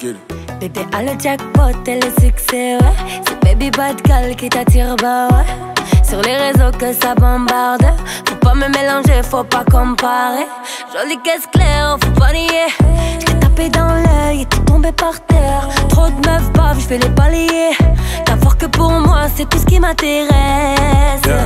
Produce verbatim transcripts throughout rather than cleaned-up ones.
get it. Bébé a le jackpot et le succès, ouais. C'est Baby Bad Girl qui t'attire, bah ouais. Sur les réseaux que ça bombarde. Faut pas me mélanger, faut pas comparer. Jolie caisse claire, faut pas nier. J't'ai tapé dans l'œil et t'es tombé par terre. Trop de meufs baves, j'vais les balayer. T'avoir que pour moi, c'est tout ce qui m'intéresse. Yeah.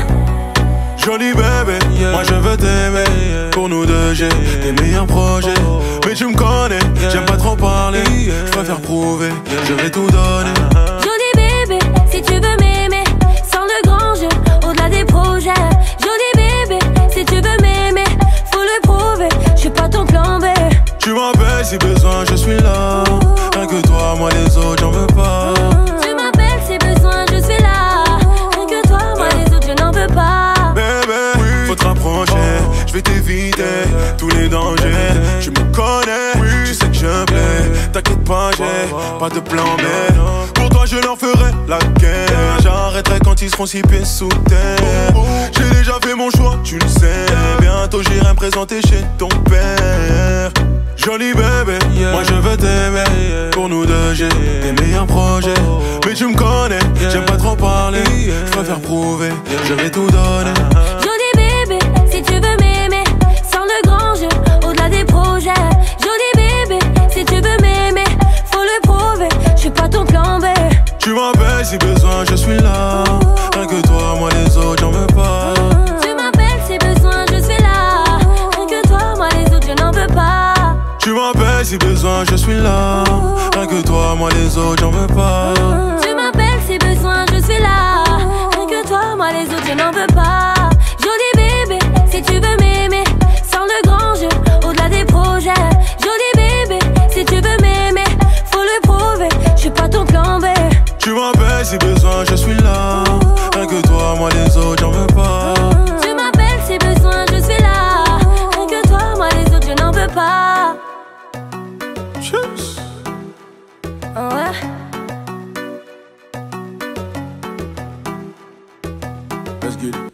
Joli bébé, yeah. Moi je veux t'aimer, yeah. Pour nous deux j'ai des meilleurs projets, oh. Mais tu me connais, yeah. J'aime pas trop parler, yeah. Je préfère prouver, yeah. Je vais tout donner. Joli bébé, si tu veux m'aimer, sans le grand jeu, au-delà des projets. Joli bébé, si tu veux m'aimer, faut le prouver, je suis pas ton plan B. Tu m'appelles si besoin, je suis là. Rien que toi, moi les autres, j'en veux pas. Tu m'appelles si besoin, je suis là. Rien que toi, moi les autres, je n'en veux pas. Faut te rapprocher, je vais t'éviter tous les dangers. Tu me connais, tu sais que je plais. T'inquiète pas, j'ai pas de plan B. Pour toi je leur ferai la guerre. J'arrêterai quand ils seront six pieds sous terre. J'ai déjà fait mon choix, tu le sais. Bientôt j'irai me présenter chez ton père. Joli bébé, yeah. Moi je veux t'aimer, yeah. Pour nous deux j'ai des meilleurs projets, oh. Mais tu me connais, yeah. J'aime pas trop parler, yeah. Je préfère prouver, yeah. Je vais tout donner. Joli bébé, si tu veux m'aimer, sans le grand jeu, au-delà des projets. Joli bébé, si tu veux m'aimer, faut le prouver, je suis pas ton plan B. Tu m'appelles si besoin, je suis là. Rien que toi, moi les autres, j'en veux pas. Tu m'appelles si besoin, je suis là. Rien que toi, moi les autres, je n'en veux pas. Tu m'appelles si besoin, je suis là. Rien que toi, moi les autres, j'en veux pas. Tu m'appelles si besoin, je suis là. Rien que toi, moi les autres, je n'en veux pas. Joli bébé, si tu veux m'aimer, sans le grand jeu, au-delà des projets. Joli bébé, si tu veux m'aimer, faut le prouver, je suis pas ton plan B. Tu m'appelles si besoin, je suis là. Rien que toi, moi les autres, j'en veux pas. Tu m'appelles si besoin, je suis là. Rien que toi, moi les autres, je n'en veux pas. Cheers. Oh ouais. Let's get it.